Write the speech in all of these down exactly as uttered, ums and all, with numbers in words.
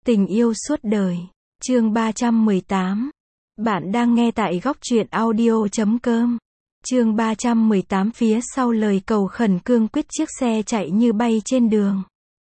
Tình yêu suốt đời. Chương ba trăm mười tám. Bạn đang nghe tại góc truyện audio chấm com. Chương ba trăm mười tám. Phía sau lời cầu khẩn cương quyết, chiếc xe chạy như bay trên đường.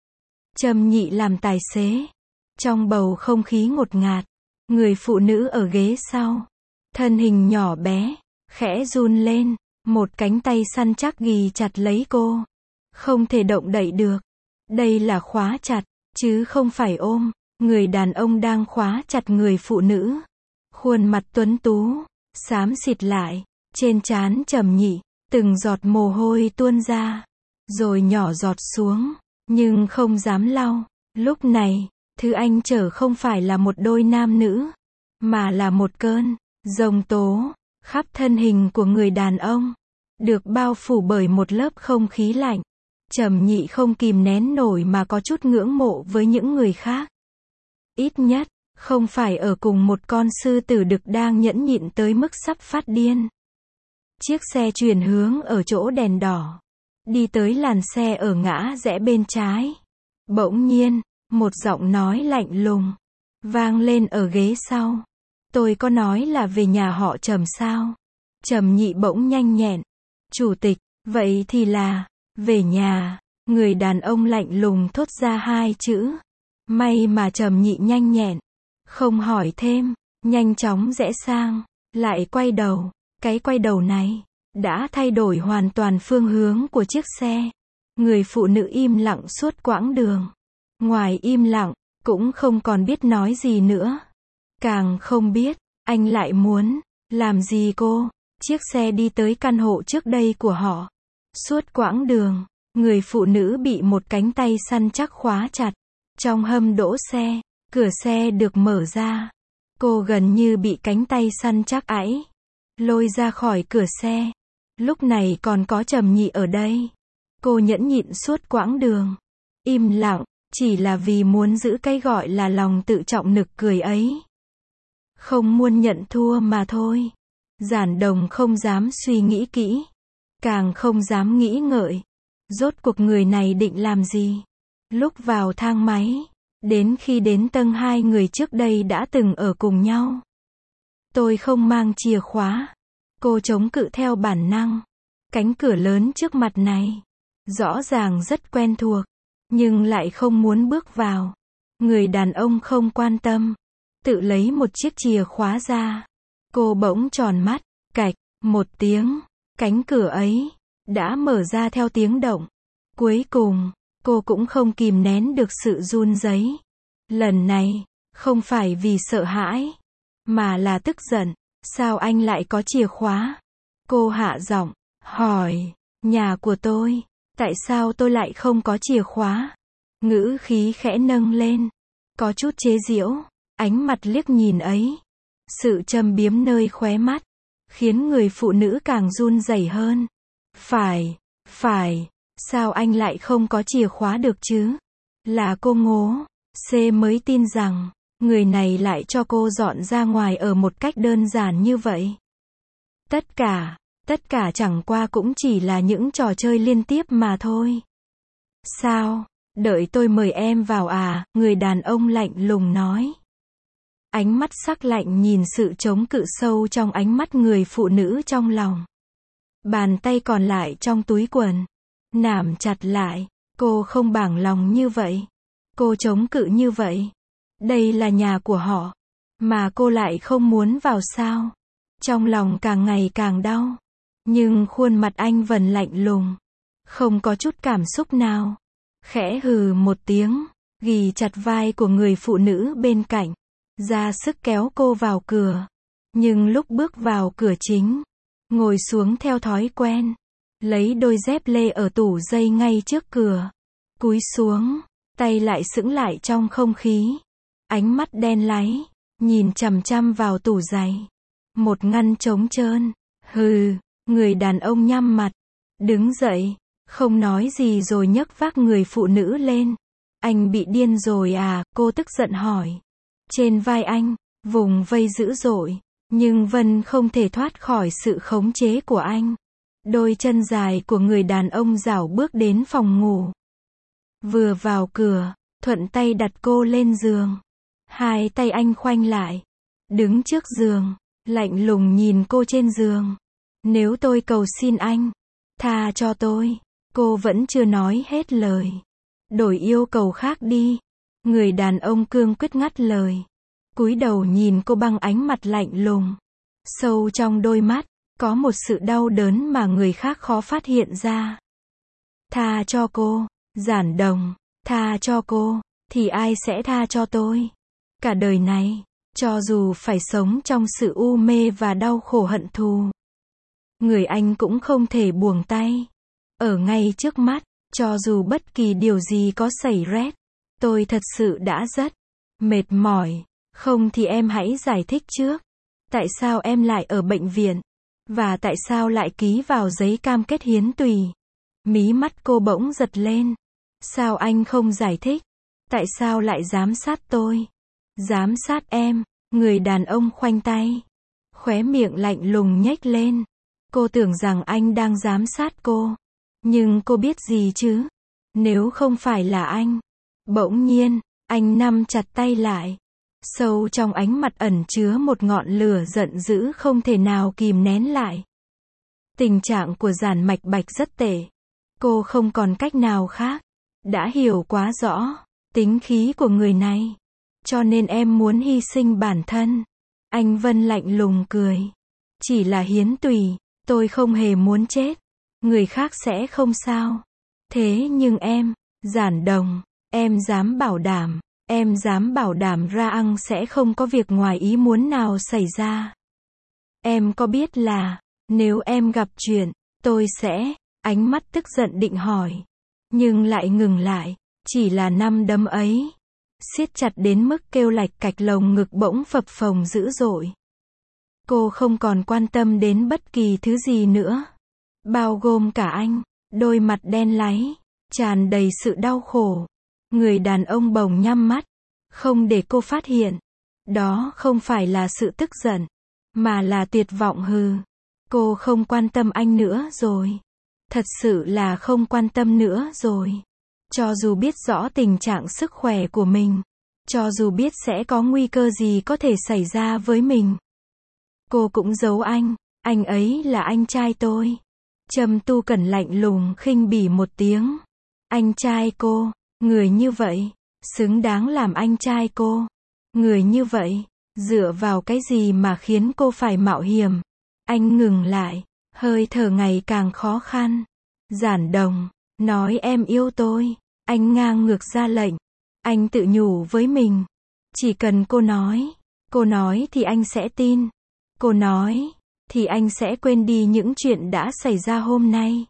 Trầm Nhị làm tài xế. Trong bầu không khí ngột ngạt, người phụ nữ ở ghế sau, thân hình nhỏ bé, khẽ run lên, một cánh tay săn chắc ghì chặt lấy cô. Không thể động đậy được. Đây là khóa chặt, chứ không phải ôm. Người đàn ông đang khóa chặt người phụ nữ. Khuôn mặt tuấn tú, xám xịt lại, trên trán Trầm Nhị, từng giọt mồ hôi tuôn ra, rồi nhỏ giọt xuống, nhưng không dám lau. Lúc này, thứ anh chở không phải là một đôi nam nữ, mà là một cơn giông tố. Khắp thân hình của người đàn ông được bao phủ bởi một lớp không khí lạnh. Trầm Nhị không kìm nén nổi mà có chút ngưỡng mộ với những người khác. Ít nhất, không phải ở cùng một con sư tử đực đang nhẫn nhịn tới mức sắp phát điên. Chiếc xe chuyển hướng ở chỗ đèn đỏ, đi tới làn xe ở ngã rẽ bên trái. Bỗng nhiên, một giọng nói lạnh lùng vang lên ở ghế sau. Tôi có nói là về nhà họ Trầm sao? Trầm Nhị bỗng nhanh nhẹn. Chủ tịch, vậy thì là về nhà. Người đàn ông lạnh lùng thốt ra hai chữ. May mà Trầm Nhị nhanh nhẹn, không hỏi thêm, nhanh chóng rẽ sang, lại quay đầu. Cái quay đầu này đã thay đổi hoàn toàn phương hướng của chiếc xe. Người phụ nữ im lặng suốt quãng đường. Ngoài im lặng, cũng không còn biết nói gì nữa. Càng không biết, anh lại muốn làm gì cô. Chiếc xe đi tới căn hộ trước đây của họ. Suốt quãng đường, người phụ nữ bị một cánh tay săn chắc khóa chặt. Trong hầm đỗ xe, cửa xe được mở ra. Cô gần như bị cánh tay săn chắc ấy lôi ra khỏi cửa xe. Lúc này còn có Trầm Nhị ở đây. Cô nhẫn nhịn suốt quãng đường, im lặng, chỉ là vì muốn giữ cái gọi là lòng tự trọng nực cười ấy. Không muốn nhận thua mà thôi. Giản Đồng không dám suy nghĩ kỹ, càng không dám nghĩ ngợi. Rốt cuộc người này định làm gì? Lúc vào thang máy, đến khi đến tầng hai người trước đây đã từng ở cùng nhau. Tôi không mang chìa khóa. Cô chống cự theo bản năng. Cánh cửa lớn trước mặt này, rõ ràng rất quen thuộc, nhưng lại không muốn bước vào. Người đàn ông không quan tâm, tự lấy một chiếc chìa khóa ra. Cô bỗng tròn mắt, cạch, một tiếng, cánh cửa ấy đã mở ra theo tiếng động. Cuối cùng, cô cũng không kìm nén được sự run rẩy. Lần này, không phải vì sợ hãi, mà là tức giận. Sao anh lại có chìa khóa? Cô hạ giọng, hỏi, nhà của tôi, tại sao tôi lại không có chìa khóa? Ngữ khí khẽ nâng lên, có chút chế giễu, ánh mặt liếc nhìn ấy. Sự châm biếm nơi khóe mắt, khiến người phụ nữ càng run rẩy hơn. Phải, phải, sao anh lại không có chìa khóa được chứ? Là cô ngố. C mới tin rằng, người này lại cho cô dọn ra ngoài ở một cách đơn giản như vậy. Tất cả, tất cả chẳng qua cũng chỉ là những trò chơi liên tiếp mà thôi. Sao? Đợi tôi mời em vào à? Người đàn ông lạnh lùng nói. Ánh mắt sắc lạnh nhìn sự chống cự sâu trong ánh mắt người phụ nữ trong lòng. Bàn tay còn lại trong túi quần, nắm chặt lại. Cô không bảng lòng như vậy. Cô chống cự như vậy. Đây là nhà của họ, mà cô lại không muốn vào sao? Trong lòng càng ngày càng đau. Nhưng khuôn mặt anh vẫn lạnh lùng, không có chút cảm xúc nào. Khẽ hừ một tiếng, ghì chặt vai của người phụ nữ bên cạnh, ra sức kéo cô vào cửa. Nhưng lúc bước vào cửa chính, ngồi xuống theo thói quen, lấy đôi dép lê ở tủ giày ngay trước cửa, cúi xuống, tay lại sững lại trong không khí. Ánh mắt đen láy, nhìn chằm chằm vào tủ giày. Một ngăn trống trơn. Hừ, người đàn ông nhăm mặt, đứng dậy, không nói gì rồi nhấc vác người phụ nữ lên. Anh bị điên rồi à? Cô tức giận hỏi. Trên vai anh, vùng vây dữ dội, nhưng Vân không thể thoát khỏi sự khống chế của anh. Đôi chân dài của người đàn ông rảo bước đến phòng ngủ. Vừa vào cửa, thuận tay đặt cô lên giường. Hai tay anh khoanh lại, đứng trước giường, lạnh lùng nhìn cô trên giường. Nếu tôi cầu xin anh, tha cho tôi. Cô vẫn chưa nói hết lời. Đổi yêu cầu khác đi. Người đàn ông cương quyết ngắt lời. Cúi đầu nhìn cô bằng ánh mặt lạnh lùng. Sâu trong đôi mắt, có một sự đau đớn mà người khác khó phát hiện ra. Tha cho cô, Giản Đồng, tha cho cô, thì ai sẽ tha cho tôi? Cả đời này, cho dù phải sống trong sự u mê và đau khổ hận thù, người anh cũng không thể buông tay. Ở ngay trước mắt, cho dù bất kỳ điều gì có xảy ra, tôi thật sự đã rất mệt mỏi. Không thì em hãy giải thích trước. Tại sao em lại ở bệnh viện? Và tại sao lại ký vào giấy cam kết hiến tùy? Mí mắt cô bỗng giật lên. Sao anh không giải thích? Tại sao lại giám sát tôi? Giám sát em? Người đàn ông khoanh tay. Khóe miệng lạnh lùng nhếch lên. Cô tưởng rằng anh đang giám sát cô. Nhưng cô biết gì chứ? Nếu không phải là anh. Bỗng nhiên, anh nắm chặt tay lại. Sâu trong ánh mặt ẩn chứa một ngọn lửa giận dữ không thể nào kìm nén lại. Tình trạng của Giản Mạch Bạch rất tệ. Cô không còn cách nào khác. Đã hiểu quá rõ tính khí của người này. Cho nên em muốn hy sinh bản thân. Anh Vân lạnh lùng cười. Chỉ là hiến tùy, tôi không hề muốn chết. Người khác sẽ không sao. Thế nhưng em, Giản Đồng, em dám bảo đảm, em dám bảo đảm Ra Ăng sẽ không có việc ngoài ý muốn nào xảy ra. Em có biết là, nếu em gặp chuyện, tôi sẽ, ánh mắt tức giận định hỏi. Nhưng lại ngừng lại, chỉ là năm đấm ấy. Siết chặt đến mức kêu lạch cạch lồng ngực bỗng phập phồng dữ dội. Cô không còn quan tâm đến bất kỳ thứ gì nữa. Bao gồm cả anh, đôi mặt đen láy, tràn đầy sự đau khổ. Người đàn ông bỗng nhắm mắt, không để cô phát hiện. Đó không phải là sự tức giận, mà là tuyệt vọng hừ. Cô không quan tâm anh nữa rồi. Thật sự là không quan tâm nữa rồi. Cho dù biết rõ tình trạng sức khỏe của mình, cho dù biết sẽ có nguy cơ gì có thể xảy ra với mình, cô cũng giấu anh, anh ấy là anh trai tôi. Trầm Tu Cẩn lạnh lùng khinh bỉ một tiếng. Anh trai cô, người như vậy, xứng đáng làm anh trai cô. Người như vậy, dựa vào cái gì mà khiến cô phải mạo hiểm? Anh ngừng lại, hơi thở ngày càng khó khăn. Giản Đồng, nói em yêu tôi. Anh ngang ngược ra lệnh. Anh tự nhủ với mình. Chỉ cần cô nói, cô nói thì anh sẽ tin. Cô nói, thì anh sẽ quên đi những chuyện đã xảy ra hôm nay.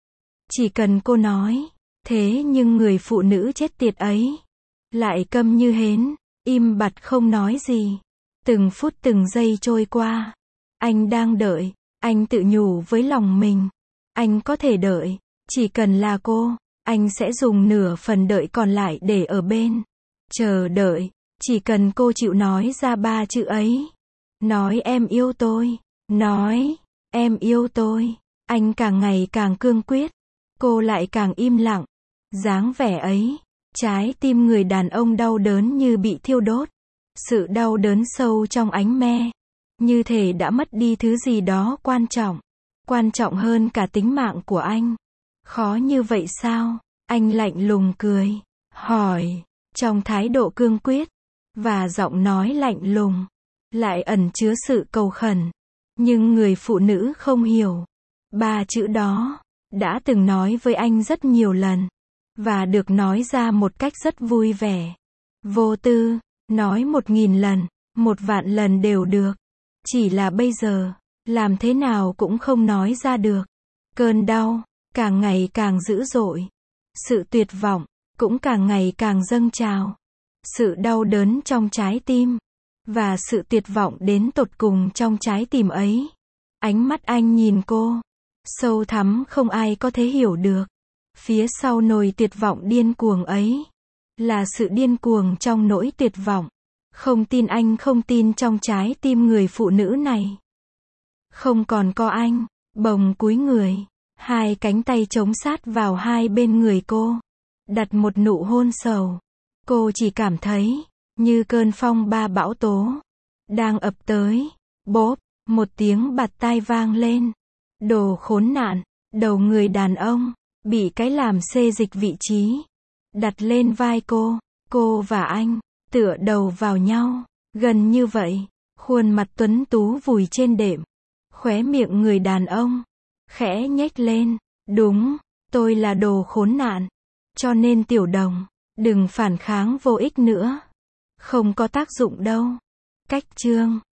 Chỉ cần cô nói. Thế nhưng người phụ nữ chết tiệt ấy lại câm như hến, im bặt không nói gì. Từng phút từng giây trôi qua. Anh đang đợi. Anh tự nhủ với lòng mình. Anh có thể đợi. Chỉ cần là cô, anh sẽ dùng nửa phần đợi còn lại để ở bên. Chờ đợi. Chỉ cần cô chịu nói ra ba chữ ấy. Nói em yêu tôi. Nói, em yêu tôi. Anh càng ngày càng cương quyết. Cô lại càng im lặng. Dáng vẻ ấy, trái tim người đàn ông đau đớn như bị thiêu đốt. Sự đau đớn sâu trong ánh me. Như thể đã mất đi thứ gì đó quan trọng. Quan trọng hơn cả tính mạng của anh. Khó như vậy sao? Anh lạnh lùng cười. Hỏi. Trong thái độ cương quyết. Và giọng nói lạnh lùng. Lại ẩn chứa sự cầu khẩn. Nhưng người phụ nữ không hiểu. Ba chữ đó. Đã từng nói với anh rất nhiều lần. Và được nói ra một cách rất vui vẻ. Vô tư. Nói một nghìn lần. Một vạn lần đều được. Chỉ là bây giờ. Làm thế nào cũng không nói ra được. Cơn đau. Càng ngày càng dữ dội. Sự tuyệt vọng. Cũng càng ngày càng dâng trào. Sự đau đớn trong trái tim. Và sự tuyệt vọng đến tột cùng trong trái tim ấy. Ánh mắt anh nhìn cô. Sâu thẳm không ai có thể hiểu được. Phía sau nồi tuyệt vọng điên cuồng ấy. Là sự điên cuồng trong nỗi tuyệt vọng. Không tin anh không tin trong trái tim người phụ nữ này. Không còn có anh. Bồng cúi người. Hai cánh tay chống sát vào hai bên người cô. Đặt một nụ hôn sầu. Cô chỉ cảm thấy. như cơn phong ba bão tố, đang ập tới. Bốp, một tiếng bạt tai vang lên. Đồ khốn nạn, đầu người đàn ông, bị cái làm xê dịch vị trí, đặt lên vai cô. Cô và anh, tựa đầu vào nhau, gần như vậy, khuôn mặt tuấn tú vùi trên đệm. Khóe miệng người đàn ông, khẽ nhếch lên. Đúng, tôi là đồ khốn nạn. Cho nên Tiểu Đồng, đừng phản kháng vô ích nữa. Không có tác dụng đâu. Cách chương